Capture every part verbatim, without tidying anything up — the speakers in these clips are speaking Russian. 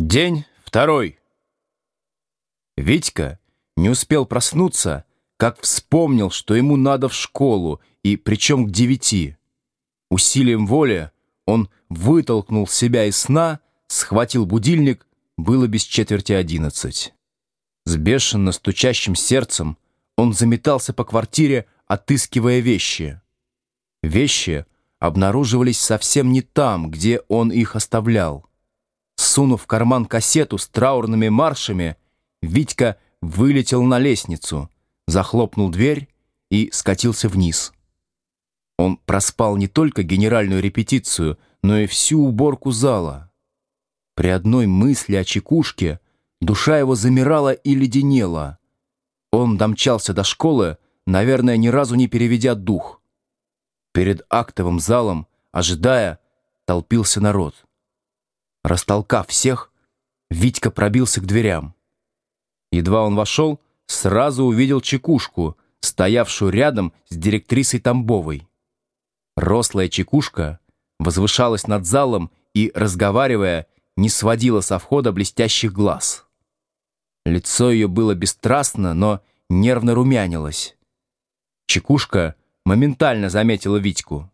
День второй. Витька не успел проснуться, как вспомнил, что ему надо в школу, и причем к девяти. Усилием воли он вытолкнул себя из сна, схватил будильник, было без четверти одиннадцать. С бешено стучащим сердцем он заметался по квартире, отыскивая вещи. Вещи обнаруживались совсем не там, где он их оставлял. Сунув в карман кассету с траурными маршами, Витька вылетел на лестницу, захлопнул дверь и скатился вниз. Он проспал не только генеральную репетицию, но и всю уборку зала. При одной мысли о чекушке душа его замирала и леденела. Он домчался до школы, наверное, ни разу не переведя дух. Перед актовым залом, ожидая, толпился народ. Растолкав всех, Витька пробился к дверям. Едва он вошел, сразу увидел чекушку, стоявшую рядом с директрисой Тамбовой. Рослая чекушка возвышалась над залом и, разговаривая, не сводила со входа блестящих глаз. Лицо ее было бесстрастно, но нервно румянилось. Чекушка моментально заметила Витьку.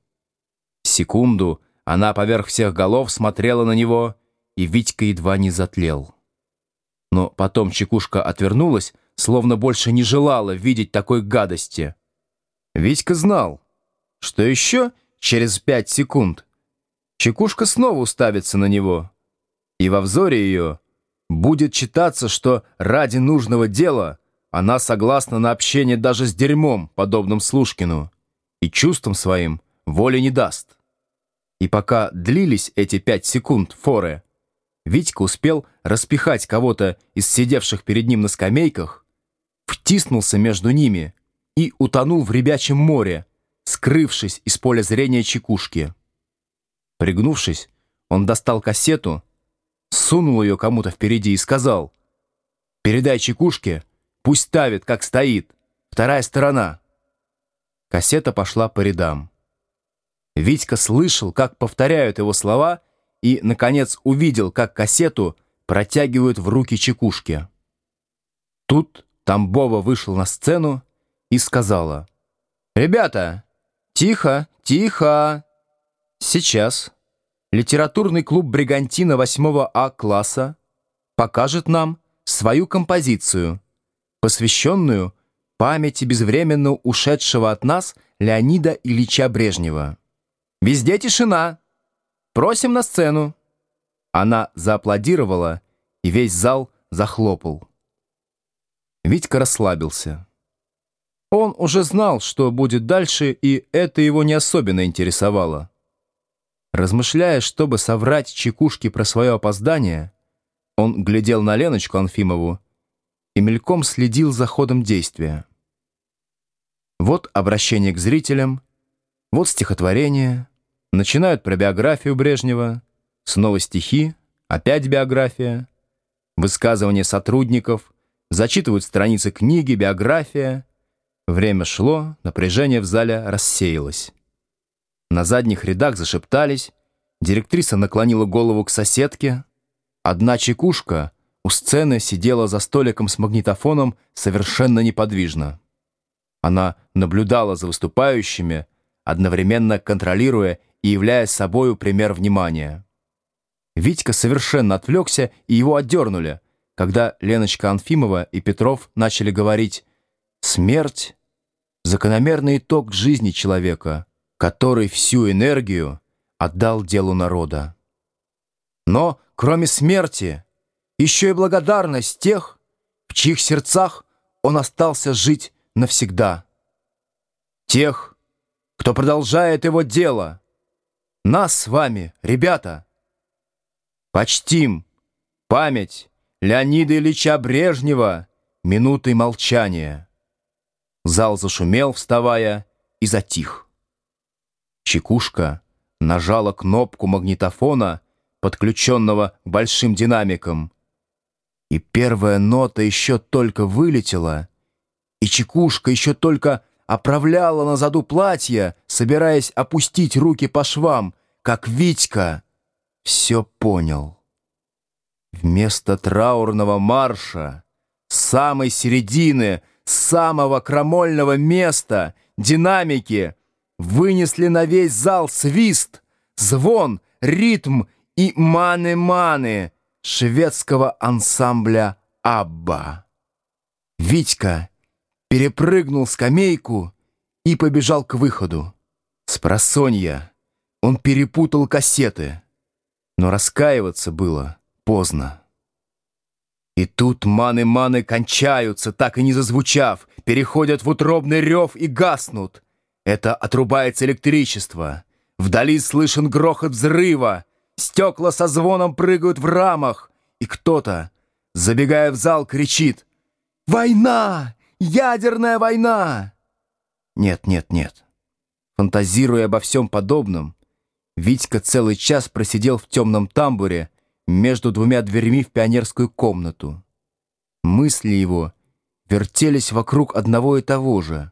Секунду она поверх всех голов смотрела на него, и Витька едва не затлел. Но потом чекушка отвернулась, словно больше не желала видеть такой гадости. Витька знал, что еще через пять секунд чекушка снова уставится на него, и во взоре ее будет читаться, что ради нужного дела она согласна на общение даже с дерьмом, подобным Слушкину, и чувством своим воли не даст. И пока длились эти пять секунд форы, Витька успел распихать кого-то из сидевших перед ним на скамейках, втиснулся между ними и утонул в ребячем море, скрывшись из поля зрения чекушки. Пригнувшись, он достал кассету, сунул ее кому-то впереди и сказал: «Передай чекушке, пусть ставит, как стоит, вторая сторона». Кассета пошла по рядам. Витька слышал, как повторяют его слова, и, наконец, увидел, как кассету протягивают в руки чекушки. Тут Тамбова вышел на сцену и сказала: «Ребята, тихо, тихо! Сейчас литературный клуб «Бригантина» восьмого А класса покажет нам свою композицию, посвященную памяти безвременно ушедшего от нас Леонида Ильича Брежнева. Везде тишина! Просим на сцену!» Она зааплодировала, и весь зал захлопал. Витька расслабился. Он уже знал, что будет дальше, и это его не особенно интересовало. Размышляя, чтобы соврать чекушке про свое опоздание, он глядел на Леночку Анфимову и мельком следил за ходом действия. Вот обращение к зрителям, вот стихотворение, начинают про биографию Брежнева, снова стихи, опять биография, высказывания сотрудников, зачитывают страницы книги, биография. Время шло, напряжение в зале рассеялось. На задних рядах зашептались, директриса наклонила голову к соседке. Одна чекушка у сцены сидела за столиком с магнитофоном совершенно неподвижно. Она наблюдала за выступающими, одновременно контролируя и являя собою пример внимания. Витька совершенно отвлекся, и его отдернули, когда Леночка Анфимова и Петров начали говорить: «Смерть — закономерный итог жизни человека, который всю энергию отдал делу народа. Но, кроме смерти, еще и благодарность тех, в чьих сердцах он остался жить навсегда. Тех, кто продолжает его дело. Нас с вами, ребята. Почтим память Леонида Ильича Брежнева минутой молчания». Зал зашумел, вставая, и затих. Чекушка нажала кнопку магнитофона, подключенного к большим динамикам, и первая нота еще только вылетела, и чекушка еще только оправляла на заду платья, собираясь опустить руки по швам, как Витька все понял. Вместо траурного марша, с самой середины, с самого крамольного места динамики вынесли на весь зал свист, звон, ритм и маны-маны шведского ансамбля «Абба». Витька перепрыгнул скамейку и побежал к выходу. Спросонья он перепутал кассеты, но раскаиваться было поздно. И тут маны-маны кончаются, так и не зазвучав, переходят в утробный рев и гаснут. Это отрубается электричество. Вдали слышен грохот взрыва. Стекла со звоном прыгают в рамах. И кто-то, забегая в зал, кричит: «Война! Ядерная война!» Нет, нет, нет. Фантазируя обо всем подобном, Витька целый час просидел в темном тамбуре между двумя дверьми в пионерскую комнату. Мысли его вертелись вокруг одного и того же.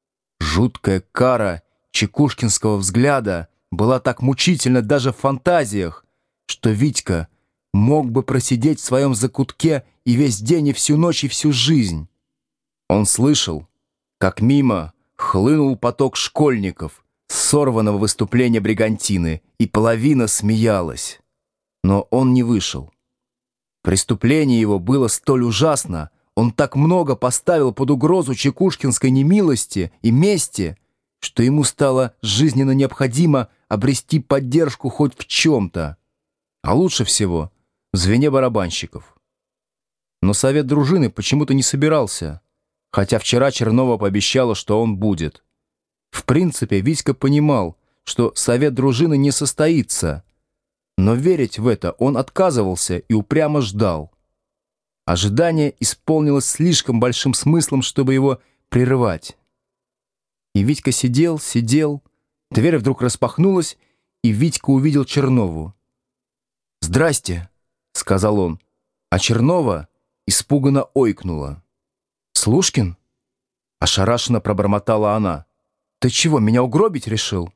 Жуткая кара чекушкинского взгляда была так мучительна даже в фантазиях, что Витька мог бы просидеть в своем закутке и весь день, и всю ночь, и всю жизнь. Он слышал, как мимо хлынул поток школьников с сорванного выступления бригантины, и половина смеялась. Но он не вышел. Преступление его было столь ужасно, он так много поставил под угрозу чекушкинской немилости и мести, что ему стало жизненно необходимо обрести поддержку хоть в чем-то, а лучше всего в звене барабанщиков. Но совет дружины почему-то не собирался, хотя вчера Чернова пообещала, что он будет. В принципе, Витька понимал, что совет дружины не состоится, но верить в это он отказывался и упрямо ждал. Ожидание исполнилось слишком большим смыслом, чтобы его прерывать. И Витька сидел, сидел, дверь вдруг распахнулась, и Витька увидел Чернову. «Здрасте», — сказал он, а Чернова испуганно ойкнула. «Слушкин?» — ошарашенно пробормотала она. «Ты чего, меня угробить решил?»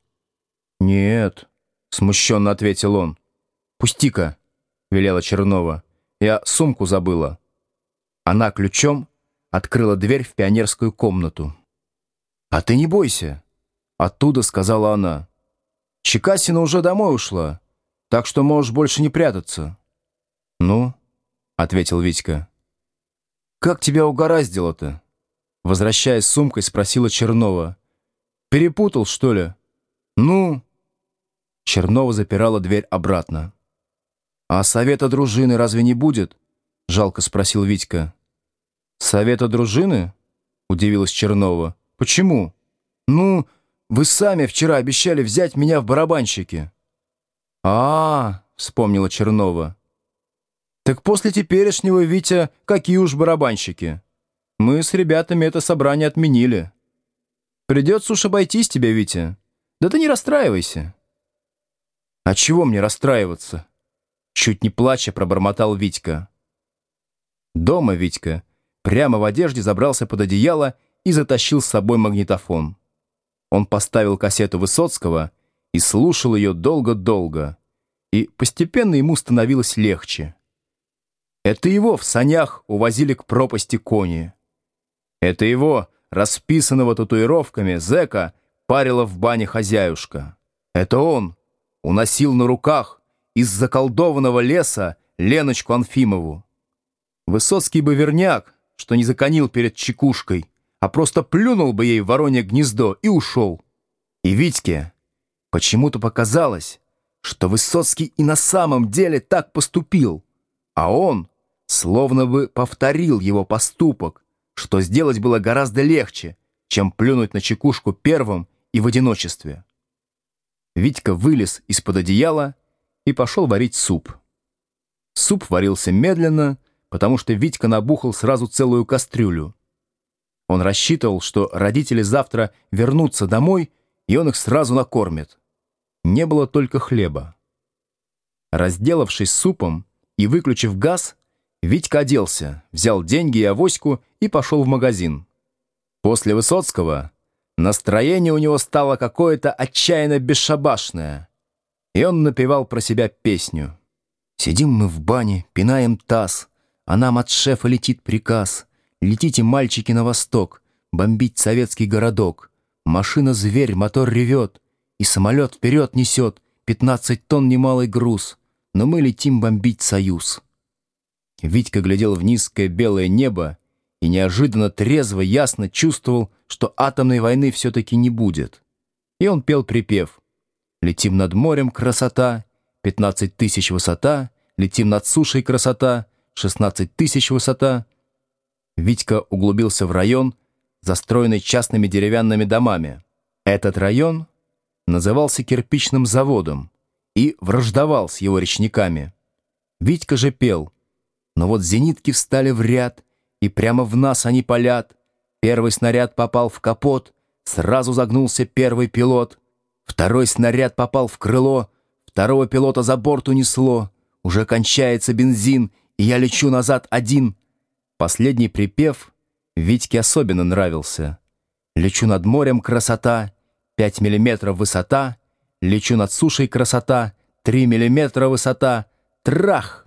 «Нет», — смущенно ответил он. «Пусти-ка», — велела Чернова. «Я сумку забыла». Она ключом открыла дверь в пионерскую комнату. «А ты не бойся», — оттуда сказала она. «Чекасина уже домой ушла, так что можешь больше не прятаться». «Ну?» — ответил Витька. «Как тебя угораздило-то?» Возвращаясь с сумкой, спросила Чернова. «Перепутал, что ли?» «Ну?» Чернова запирала дверь обратно. «А совета дружины разве не будет?» — жалко спросил Витька. «Совета дружины?» — удивилась Чернова. «Почему?» «Ну, вы сами вчера обещали взять меня в барабанщики». «А-а-а», — вспомнила Чернова. «Так после теперешнего, Витя, какие уж барабанщики? Мы с ребятами это собрание отменили. Придется уж обойтись тебе, Витя. Да ты не расстраивайся». «А чего мне расстраиваться?» Чуть не плача пробормотал Витька. Дома Витька прямо в одежде забрался под одеяло и затащил с собой магнитофон. Он поставил кассету Высоцкого и слушал ее долго-долго, и постепенно ему становилось легче. Это его в санях увозили к пропасти кони. Это его, расписанного татуировками, зэка парила в бане хозяюшка. Это он уносил на руках из заколдованного леса Леночку Анфимову. Высоцкий бы верняк, что не законил перед чекушкой, а просто плюнул бы ей в воронье гнездо и ушел. И Витьке почему-то показалось, что Высоцкий и на самом деле так поступил, а он словно бы повторил его поступок, что сделать было гораздо легче, чем плюнуть на чекушку первым и в одиночестве. Витька вылез из-под одеяла и пошел варить суп. Суп варился медленно, потому что Витька набухал сразу целую кастрюлю. Он рассчитывал, что родители завтра вернутся домой, и он их сразу накормит. Не было только хлеба. Разделавшись супом и выключив газ, Витька оделся, взял деньги и авоську и пошел в магазин. После Высоцкого настроение у него стало какое-то отчаянно бесшабашное, и он напевал про себя песню. Сидим мы в бане, пинаем таз, а нам от шефа летит приказ: летите, мальчики, на восток, бомбить советский городок. Машина-зверь, мотор ревет, и самолет вперед несет пятнадцать тонн немалый груз, но мы летим бомбить Союз. Витька глядел в низкое белое небо и неожиданно трезво, ясно чувствовал, что атомной войны все-таки не будет. И он пел припев: «Летим над морем, красота, пятнадцать тысяч высота, летим над сушей, красота, шестнадцать тысяч высота». Витька углубился в район, застроенный частными деревянными домами. Этот район назывался кирпичным заводом и враждовал с его речниками. Витька же пел: «Но вот зенитки встали в ряд, и прямо в нас они палят. Первый снаряд попал в капот, сразу загнулся первый пилот. Второй снаряд попал в крыло, второго пилота за борт унесло. Уже кончается бензин, и я лечу назад один». Последний припев Витьке особенно нравился. «Лечу над морем, красота, пять миллиметров высота, лечу над сушей, красота, три миллиметра высота, трах!»